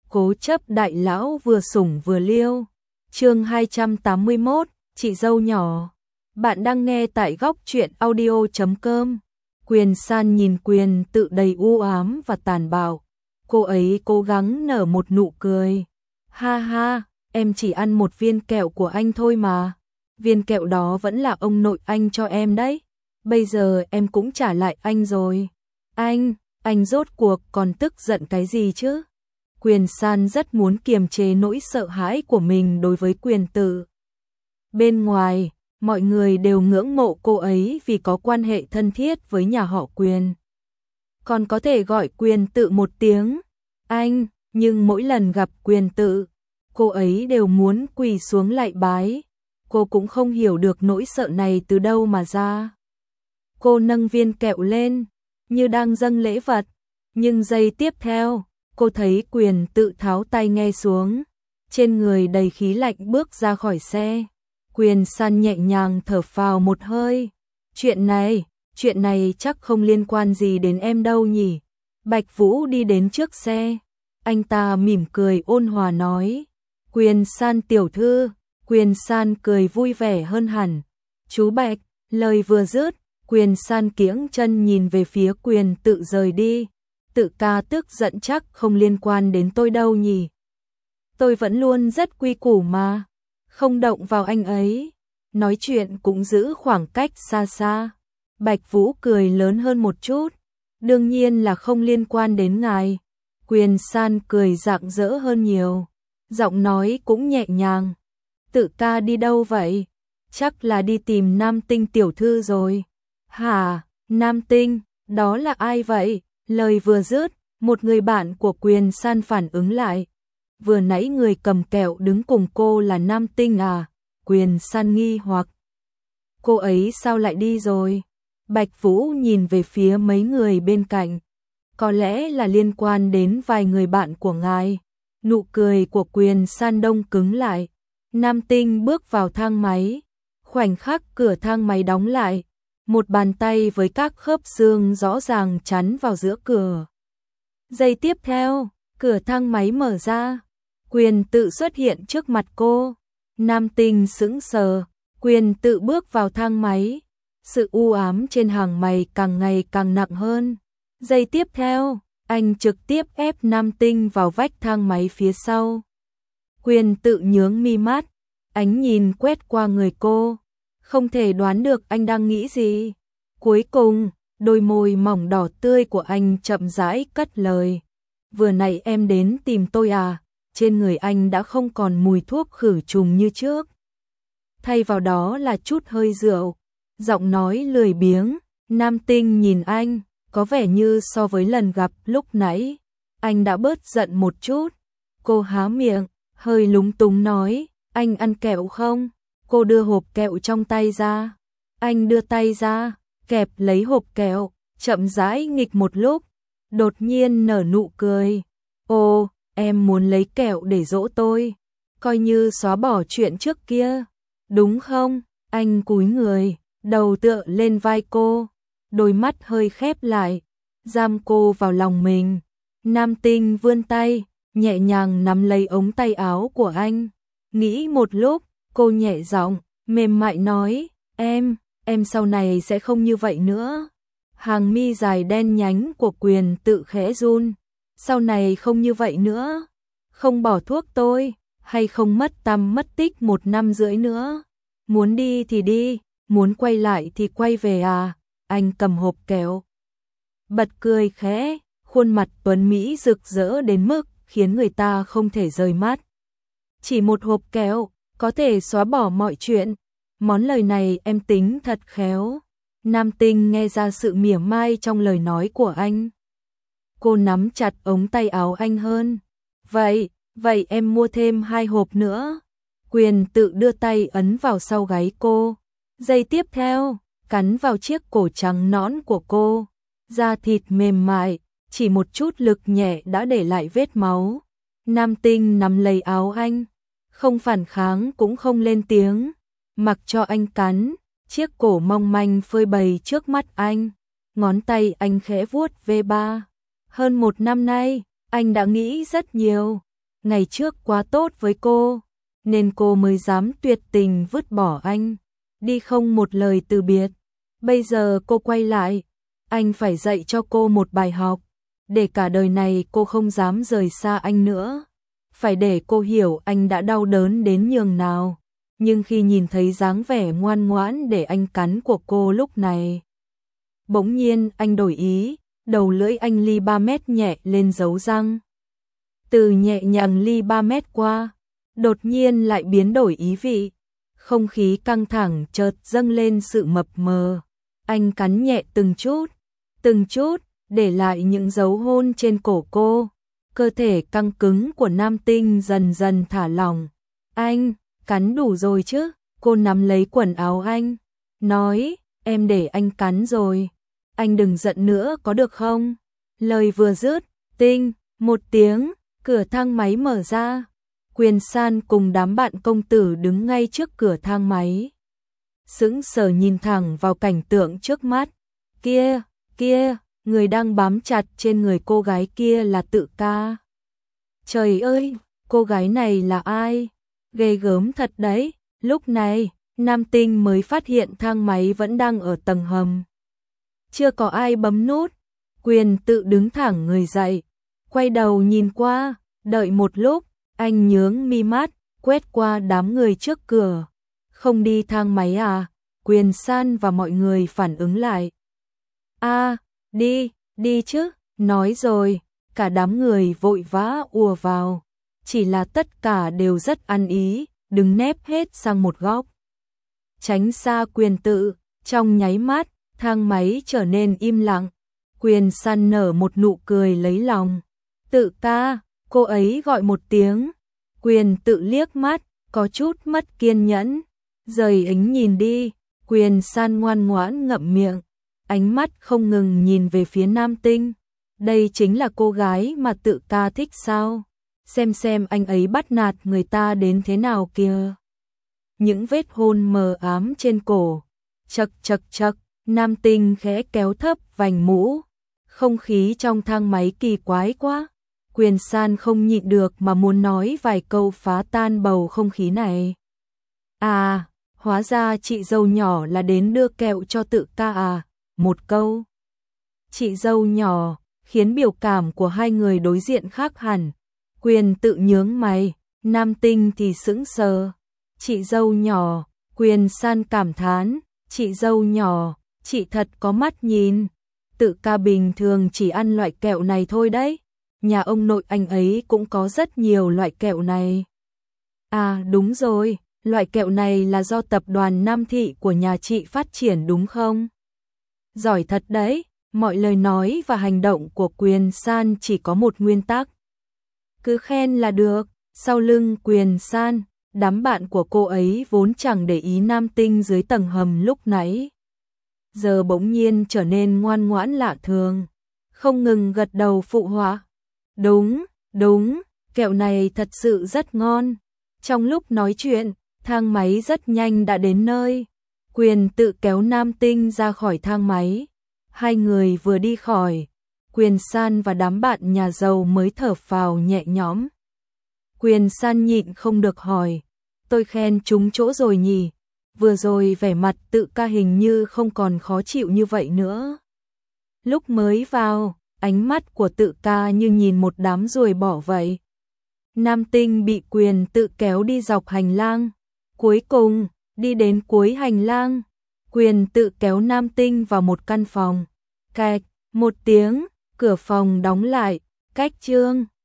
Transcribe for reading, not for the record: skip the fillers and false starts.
Cố chấp đại lão vừa sủng vừa liêu. Chương 281, chị dâu nhỏ. Bạn đang nghe tại góc truyện audio.com. Quyền San nhìn Quyền Tự đầy u ám và tàn bạo. Cô ấy cố gắng nở một nụ cười. Ha ha, em chỉ ăn một viên kẹo của anh thôi mà. Viên kẹo đó vẫn là ông nội anh cho em đấy. Bây giờ em cũng trả lại anh rồi. Anh rốt cuộc còn tức giận cái gì chứ? Quyền San rất muốn kiềm chế nỗi sợ hãi của mình đối với Quyền Tự. Bên ngoài, mọi người đều ngưỡng mộ cô ấy vì có quan hệ thân thiết với nhà họ Quyền. Còn có thể gọi Quyền Tự một tiếng anh, nhưng mỗi lần gặp Quyền Tự, cô ấy đều muốn quỳ xuống lạy bái. Cô cũng không hiểu được nỗi sợ này từ đâu mà ra. Cô nâng viên kẹo lên, như đang dâng lễ vật, nhưng giây tiếp theo, cô thấy Quyền Tự tháo tai nghe xuống, trên người đầy khí lạnh bước ra khỏi xe. Quyền San nhẹ nhàng thở phào một hơi. Chuyện này chắc không liên quan gì đến em đâu nhỉ. Bạch Vũ đi đến trước xe, anh ta mỉm cười ôn hòa nói, Quyền San tiểu thư. Quyền San cười vui vẻ hơn hẳn. Chú Bạch, lời vừa dứt, Quyền San kiễng chân nhìn về phía Quyền Tự rời đi. Tự ca tức giận chắc không liên quan đến tôi đâu nhỉ. Tôi vẫn luôn rất quy củ mà, không động vào anh ấy. Nói chuyện cũng giữ khoảng cách xa xa. Bạch Vũ cười lớn hơn một chút. Đương nhiên là không liên quan đến ngài. Quyền San cười rạng rỡ hơn nhiều. Giọng nói cũng nhẹ nhàng. Tự ca đi đâu vậy? Chắc là đi tìm Nam Tinh tiểu thư rồi. Hả? Nam Tinh? Đó là ai vậy? Lời vừa dứt, một người bạn của Quyền San phản ứng lại. Vừa nãy người cầm kẹo đứng cùng cô là Nam Tinh à? Quyền San nghi hoặc. Cô ấy sao lại đi rồi? Bạch Vũ nhìn về phía mấy người bên cạnh. Có lẽ là liên quan đến vài người bạn của ngài. Nụ cười của Quyền San đông cứng lại. Nam Tinh bước vào thang máy. Khoảnh khắc cửa thang máy đóng lại. Một bàn tay với các khớp xương rõ ràng chắn vào giữa cửa. Giây tiếp theo, cửa thang máy mở ra. Quyền Tự xuất hiện trước mặt cô. Nam Tinh sững sờ. Quyền Tự bước vào thang máy. Sự u ám trên hàng mày càng ngày càng nặng hơn. Giây tiếp theo, anh trực tiếp ép Nam Tinh vào vách thang máy phía sau. Quyền Tự nhướng mi mắt, ánh nhìn quét qua người cô. Không thể đoán được anh đang nghĩ gì. Cuối cùng, đôi môi mỏng đỏ tươi của anh chậm rãi cất lời. Vừa nãy em đến tìm tôi à? Trên người anh đã không còn mùi thuốc khử trùng như trước. Thay vào đó là chút hơi rượu. Giọng nói lười biếng. Nam Tinh nhìn anh, có vẻ như so với lần gặp lúc nãy, anh đã bớt giận một chút. Cô há miệng, hơi lúng túng nói, anh ăn kẹo không? Cô đưa hộp kẹo trong tay ra. Anh đưa tay ra, kẹp lấy hộp kẹo, chậm rãi nghịch một lúc, đột nhiên nở nụ cười. Ồ, em muốn lấy kẹo để dỗ tôi, coi như xóa bỏ chuyện trước kia, đúng không? Anh cúi người, đầu tựa lên vai cô, đôi mắt hơi khép lại, giam cô vào lòng mình. Nam Tinh vươn tay, nhẹ nhàng nắm lấy ống tay áo của anh. Nghĩ một lúc, cô nhẹ giọng, mềm mại nói, em sau này sẽ không như vậy nữa. Hàng mi dài đen nhánh của Quyền Tự khẽ run. Sau này không như vậy nữa. Không bỏ thuốc tôi, hay không mất tăm mất tích 1 năm rưỡi nữa. Muốn đi thì đi, muốn quay lại thì quay về à? Anh cầm hộp kẹo, bật cười khẽ, khuôn mặt tuấn mỹ rực rỡ đến mức khiến người ta không thể rời mắt. Chỉ một hộp kẹo, có thể xóa bỏ mọi chuyện. Món lời này em tính thật khéo. Nam Tinh nghe ra sự mỉa mai trong lời nói của anh. Cô nắm chặt ống tay áo anh hơn. Vậy em mua thêm 2 hộp nữa. Quyền Tự đưa tay ấn vào sau gáy cô. Giây tiếp theo, cắn vào chiếc cổ trắng nõn của cô. Da thịt mềm mại, chỉ một chút lực nhẹ đã để lại vết máu. Nam Tinh nắm lấy áo anh, không phản kháng cũng không lên tiếng, mặc cho anh cắn. Chiếc cổ mong manh phơi bày trước mắt anh, ngón tay anh khẽ vuốt V3. Hơn 1 năm nay, anh đã nghĩ rất nhiều, ngày trước quá tốt với cô, nên cô mới dám tuyệt tình vứt bỏ anh, đi không một lời từ biệt. Bây giờ cô quay lại, anh phải dạy cho cô một bài học, để cả đời này cô không dám rời xa anh nữa. Phải để cô hiểu anh đã đau đớn đến nhường nào. Nhưng khi nhìn thấy dáng vẻ ngoan ngoãn để anh cắn của cô lúc này, bỗng nhiên anh đổi ý, đầu lưỡi anh ly 3 mét nhẹ lên dấu răng. Từ nhẹ nhàng ly 3 mét qua, đột nhiên lại biến đổi ý vị. Không khí căng thẳng chợt dâng lên sự mập mờ. Anh cắn nhẹ từng chút, để lại những dấu hôn trên cổ cô. Cơ thể căng cứng của nam tinh dần dần thả lỏng. Anh, cắn đủ rồi chứ? Cô nắm lấy quần áo anh, nói, em để anh cắn rồi. Anh đừng giận nữa có được không? Lời vừa dứt, tinh, một tiếng, cửa thang máy mở ra. Quyền San cùng đám bạn công tử đứng ngay trước cửa thang máy. Sững sờ nhìn thẳng vào cảnh tượng trước mắt. Kia, người đang bám chặt trên người cô gái kia là Tự Ca. Trời ơi, cô gái này là ai? Ghê gớm thật đấy. Lúc này, nam tinh mới phát hiện thang máy vẫn đang ở tầng hầm. Chưa có ai bấm nút. Quyền Tự đứng thẳng người dậy, quay đầu nhìn qua, đợi một lúc, anh nhướng mi mắt, quét qua đám người trước cửa. Không đi thang máy à? Quyền San và mọi người phản ứng lại. Đi chứ, nói rồi, cả đám người vội vã ùa vào. Chỉ là tất cả đều rất ăn ý, đứng nép hết sang một góc. Tránh xa Quyền Tự, trong nháy mắt, thang máy trở nên im lặng. Quyền San nở một nụ cười lấy lòng. Tự Ca, cô ấy gọi một tiếng. Quyền Tự liếc mắt, có chút mất kiên nhẫn. Rời ánh nhìn đi, Quyền San ngoan ngoãn ngậm miệng. Ánh mắt không ngừng nhìn về phía nam tinh. Đây chính là cô gái mà Tự Ca thích sao? Xem anh ấy bắt nạt người ta đến thế nào kìa. Những vết hôn mờ ám trên cổ. Chậc, nam tinh khẽ kéo thấp vành mũ. Không khí trong thang máy kỳ quái quá. Quyền San không nhịn được mà muốn nói vài câu phá tan bầu không khí này. À, hóa ra chị dâu nhỏ là đến đưa kẹo cho Tự Ca à? Một câu. Chị dâu nhỏ, khiến biểu cảm của hai người đối diện khác hẳn. Quyền Tự nhướng mày, nam tinh thì sững sờ. Chị dâu nhỏ, Quyền San cảm thán, chị dâu nhỏ, chị thật có mắt nhìn. Tự Ca bình thường chỉ ăn loại kẹo này thôi đấy. Nhà ông nội anh ấy cũng có rất nhiều loại kẹo này. À đúng rồi, loại kẹo này là do tập đoàn Nam Thị của nhà chị phát triển đúng không? Giỏi thật đấy, mọi lời nói và hành động của Quyền San chỉ có một nguyên tắc. Cứ khen là được. Sau lưng Quyền San, đám bạn của cô ấy vốn chẳng để ý nam tinh dưới tầng hầm lúc nãy. Giờ bỗng nhiên trở nên ngoan ngoãn lạ thường, không ngừng gật đầu phụ họa. Đúng, kẹo này thật sự rất ngon. Trong lúc nói chuyện, thang máy rất nhanh đã đến nơi. Quyền Tự kéo nam tinh ra khỏi thang máy. Hai người vừa đi khỏi, Quyền San và đám bạn nhà giàu mới thở phào nhẹ nhõm. Quyền San nhịn không được hỏi, tôi khen trúng chỗ rồi nhỉ? Vừa rồi vẻ mặt Tự Ca hình như không còn khó chịu như vậy nữa. Lúc mới vào, ánh mắt của Tự Ca như nhìn một đám ruồi bỏ vậy. Nam tinh bị Quyền Tự kéo đi dọc hành lang. Cuối cùng, đi đến cuối hành lang, Quyền Tự kéo nam tinh vào một căn phòng. Cạch, một tiếng, cửa phòng đóng lại. Cách chương